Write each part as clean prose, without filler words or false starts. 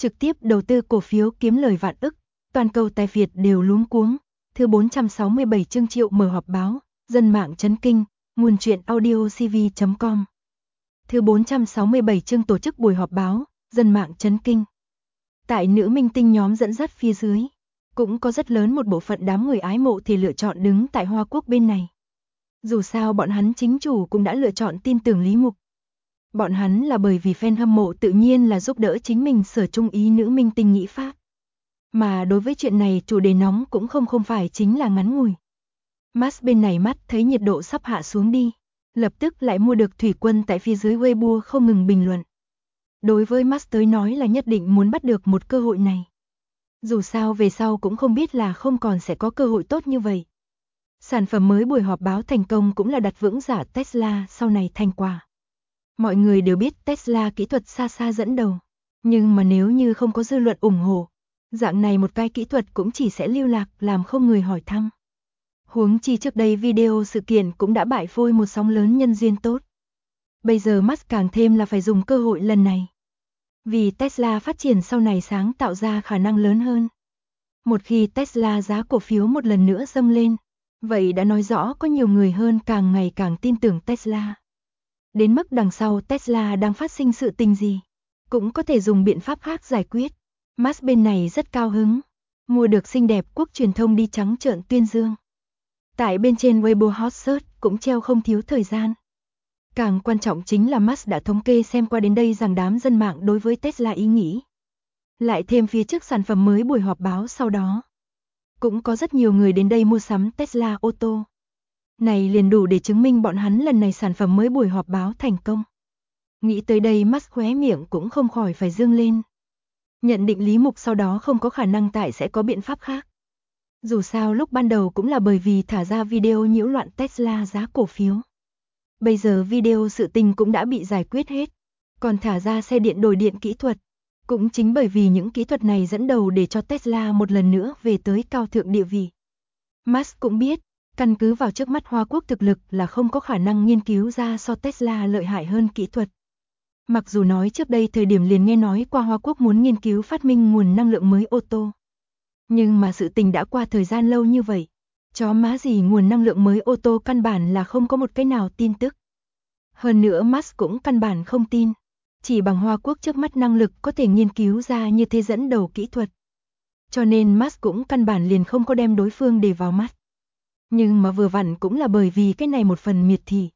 trực tiếp đầu tư cổ phiếu kiếm lời vạn ức, toàn cầu tài Việt đều luống cuống. Thứ 467 chương Triệu mở họp báo, dân mạng chấn kinh, nguồn truyện audiocv.com. Thứ 467 chương tổ chức buổi họp báo, dân mạng chấn kinh. Tại nữ minh tinh nhóm dẫn dắt phía dưới, cũng có rất lớn một bộ phận đám người ái mộ thì lựa chọn đứng tại Hoa Quốc bên này. Dù sao bọn hắn chính chủ cũng đã lựa chọn tin tưởng Lý Mục. Bọn hắn là bởi vì fan hâm mộ tự nhiên là giúp đỡ chính mình sở trung ý nữ minh tinh nghĩ pháp. Mà đối với chuyện này chủ đề nóng cũng không phải chính là ngắn ngủi. Max bên này mắt thấy nhiệt độ sắp hạ xuống đi, lập tức lại mua được thủy quân tại phía dưới Weibo không ngừng bình luận. Đối với Max tới nói là nhất định muốn bắt được một cơ hội này. Dù sao về sau cũng không biết là không còn sẽ có cơ hội tốt như vậy. Sản phẩm mới buổi họp báo thành công cũng là đặt vững giả Tesla sau này thành quả. Mọi người đều biết Tesla kỹ thuật xa xa dẫn đầu. Nhưng mà nếu như không có dư luận ủng hộ, dạng này một cái kỹ thuật cũng chỉ sẽ lưu lạc làm không người hỏi thăm. Huống chi trước đây video sự kiện cũng đã bại phôi một sóng lớn nhân duyên tốt. Bây giờ Max càng thêm là phải dùng cơ hội lần này. Vì Tesla phát triển sau này sáng tạo ra khả năng lớn hơn. Một khi Tesla giá cổ phiếu một lần nữa dâng lên, vậy đã nói rõ có nhiều người hơn càng ngày càng tin tưởng Tesla. Đến mức đằng sau Tesla đang phát sinh sự tình gì, cũng có thể dùng biện pháp khác giải quyết. Max bên này rất cao hứng, mua được xinh đẹp quốc truyền thông đi trắng trợn tuyên dương. Tại bên trên Weibo hot search cũng treo không thiếu thời gian. Càng quan trọng chính là Max đã thống kê xem qua đến đây rằng đám dân mạng đối với Tesla ý nghĩ. Lại thêm phía trước sản phẩm mới buổi họp báo sau đó. Cũng có rất nhiều người đến đây mua sắm Tesla ô tô. Này liền đủ để chứng minh bọn hắn lần này sản phẩm mới buổi họp báo thành công. Nghĩ tới đây Max khóe miệng cũng không khỏi phải dương lên. Nhận định Lý Mục sau đó không có khả năng tại sẽ có biện pháp khác. Dù sao lúc ban đầu cũng là bởi vì thả ra video nhiễu loạn Tesla giá cổ phiếu. Bây giờ video sự tình cũng đã bị giải quyết hết. Còn thả ra xe điện đổi điện kỹ thuật. Cũng chính bởi vì những kỹ thuật này dẫn đầu để cho Tesla một lần nữa về tới cao thượng địa vị. Max cũng biết, căn cứ vào trước mắt Hoa Quốc thực lực là không có khả năng nghiên cứu ra so Tesla lợi hại hơn kỹ thuật. Mặc dù nói trước đây thời điểm liền nghe nói qua Hoa Quốc muốn nghiên cứu phát minh nguồn năng lượng mới ô tô. Nhưng mà sự tình đã qua thời gian lâu như vậy. Chó má gì nguồn năng lượng mới ô tô căn bản là không có một cái nào tin tức. Hơn nữa Max cũng căn bản không tin. Chỉ bằng Hoa Quốc trước mắt năng lực có thể nghiên cứu ra như thế dẫn đầu kỹ thuật. Cho nên Max cũng căn bản liền không có đem đối phương để vào mắt. Nhưng mà vừa vặn cũng là bởi vì cái này một phần miệt thị.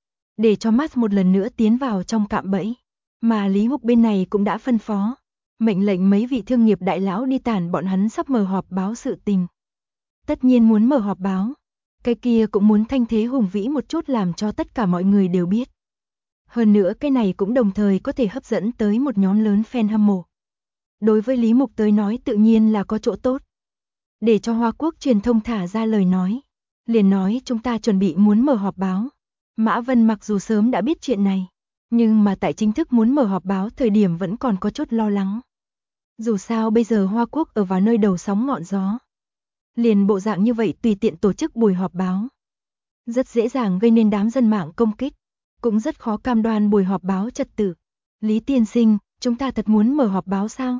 Để cho Max một lần nữa tiến vào trong cạm bẫy. Mà Lý Mục bên này cũng đã phân phó. Mệnh lệnh mấy vị thương nghiệp đại lão đi tản bọn hắn sắp mở họp báo sự tình. Tất nhiên muốn mở họp báo. Cái kia cũng muốn thanh thế hùng vĩ một chút làm cho tất cả mọi người đều biết. Hơn nữa cái này cũng đồng thời có thể hấp dẫn tới một nhóm lớn fan hâm mộ. Đối với Lý Mục tới nói tự nhiên là có chỗ tốt. Để cho Hoa Quốc truyền thông thả ra lời nói. Liền nói chúng ta chuẩn bị muốn mở họp báo. Mã Vân mặc dù sớm đã biết chuyện này. Nhưng mà tại chính thức muốn mở họp báo thời điểm vẫn còn có chút lo lắng. Dù sao bây giờ Hoa Quốc ở vào nơi đầu sóng ngọn gió. Liền bộ dạng như vậy tùy tiện tổ chức buổi họp báo. Rất dễ dàng gây nên đám dân mạng công kích. Cũng rất khó cam đoan buổi họp báo trật tự. Lý tiên sinh, chúng ta thật muốn mở họp báo sao?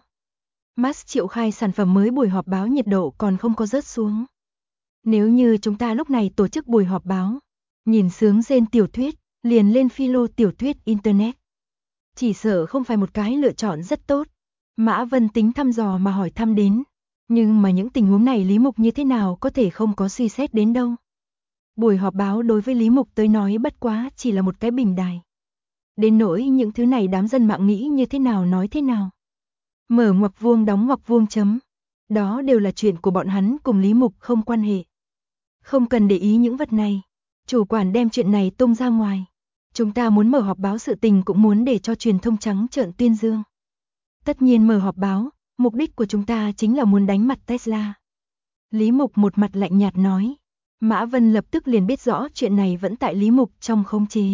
Max triệu khai sản phẩm mới buổi họp báo nhiệt độ còn không có rớt xuống. Nếu như chúng ta lúc này tổ chức buổi họp báo, nhìn sướng rên tiểu thuyết, liền lên philo tiểu thuyết Internet. Chỉ sợ không phải một cái lựa chọn rất tốt. Mã Vân tính thăm dò mà hỏi thăm đến. Nhưng mà những tình huống này Lý Mục như thế nào có thể không có suy xét đến đâu. Buổi họp báo đối với Lý Mục tới nói bất quá chỉ là một cái bình đài. Đến nỗi những thứ này đám dân mạng nghĩ như thế nào nói thế nào. Mở ngoặc vuông đóng ngoặc vuông chấm. Đó đều là chuyện của bọn hắn cùng Lý Mục không quan hệ. Không cần để ý những vật này. Chủ quản đem chuyện này tung ra ngoài. Chúng ta muốn mở họp báo sự tình cũng muốn để cho truyền thông trắng trợn tuyên dương. Tất nhiên mở họp báo, mục đích của chúng ta chính là muốn đánh mặt Tesla. Lý Mục một mặt lạnh nhạt nói. Mã Vân lập tức liền biết rõ chuyện này vẫn tại Lý Mục trong khống chế.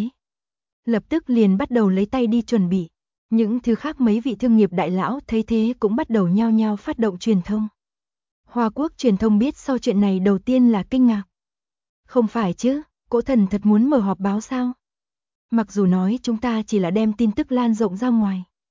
Lập tức liền bắt đầu lấy tay đi chuẩn bị. Những thứ khác mấy vị thương nghiệp đại lão thấy thế cũng bắt đầu nhao nhao phát động truyền thông. Hoa Quốc truyền thông biết sau chuyện này đầu tiên là kinh ngạc. Không phải chứ, Cỗ Thần thật muốn mở họp báo sao? Mặc dù nói chúng ta chỉ là đem tin tức lan rộng ra ngoài.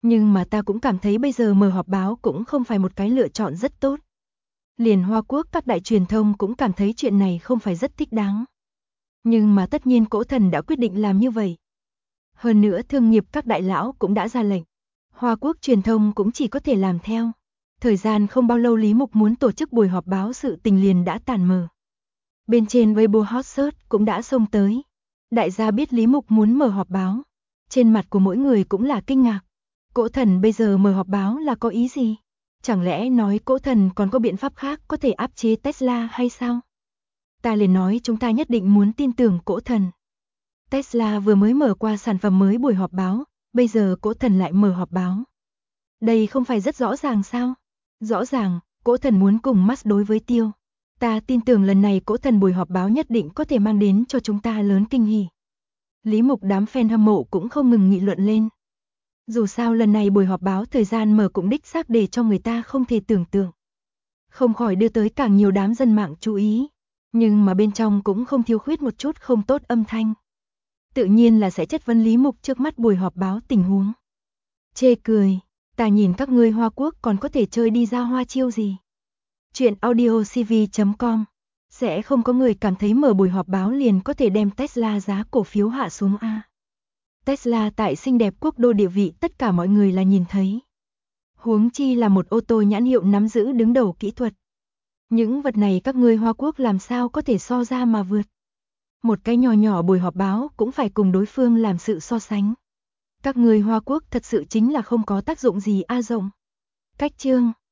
Nhưng mà ta cũng cảm thấy bây giờ mở họp báo cũng không phải một cái lựa chọn rất tốt. Liền Hoa Quốc các đại truyền thông cũng cảm thấy chuyện này không phải rất thích đáng. Nhưng mà tất nhiên Cỗ Thần đã quyết định làm như vậy. Hơn nữa thương nghiệp các đại lão cũng đã ra lệnh. Hoa Quốc truyền thông cũng chỉ có thể làm theo. Thời gian không bao lâu Lý Mục muốn tổ chức buổi họp báo sự tình liền đã tàn mờ. Bên trên Weibo Hot Search cũng đã xông tới. Đại gia biết Lý Mục muốn mở họp báo. Trên mặt của mỗi người cũng là kinh ngạc. Cỗ Thần bây giờ mở họp báo là có ý gì? Chẳng lẽ nói Cỗ Thần còn có biện pháp khác có thể áp chế Tesla hay sao? Ta liền nói chúng ta nhất định muốn tin tưởng Cỗ Thần. Tesla vừa mới mở qua sản phẩm mới buổi họp báo, bây giờ Cỗ Thần lại mở họp báo. Đây không phải rất rõ ràng sao? Rõ ràng, Cỗ Thần muốn cùng Musk đối với Tiêu. Ta tin tưởng lần này Cỗ Thần buổi họp báo nhất định có thể mang đến cho chúng ta lớn kinh hỉ. Lý Mục đám fan hâm mộ cũng không ngừng nghị luận lên. Dù sao lần này buổi họp báo thời gian mở cũng đích xác để cho người ta không thể tưởng tượng. Không khỏi đưa tới càng nhiều đám dân mạng chú ý. Nhưng mà bên trong cũng không thiếu khuyết một chút không tốt âm thanh. Tự nhiên là sẽ chất vấn Lý Mục trước mắt buổi họp báo tình huống. Chê cười, ta nhìn các ngươi Hoa Quốc còn có thể chơi đi ra hoa chiêu gì. Chuyện audiocv.com. Sẽ không có người cảm thấy mở buổi họp báo liền có thể đem Tesla giá cổ phiếu hạ xuống a. Tesla tại xinh đẹp quốc đô địa vị tất cả mọi người là nhìn thấy. Huống chi là một ô tô nhãn hiệu nắm giữ đứng đầu kỹ thuật. Những vật này các ngươi Hoa Quốc làm sao có thể so ra mà vượt. Một cái nhỏ nhỏ buổi họp báo cũng phải cùng đối phương làm sự so sánh. Các ngươi Hoa Quốc thật sự chính là không có tác dụng gì a rộng. Cách chương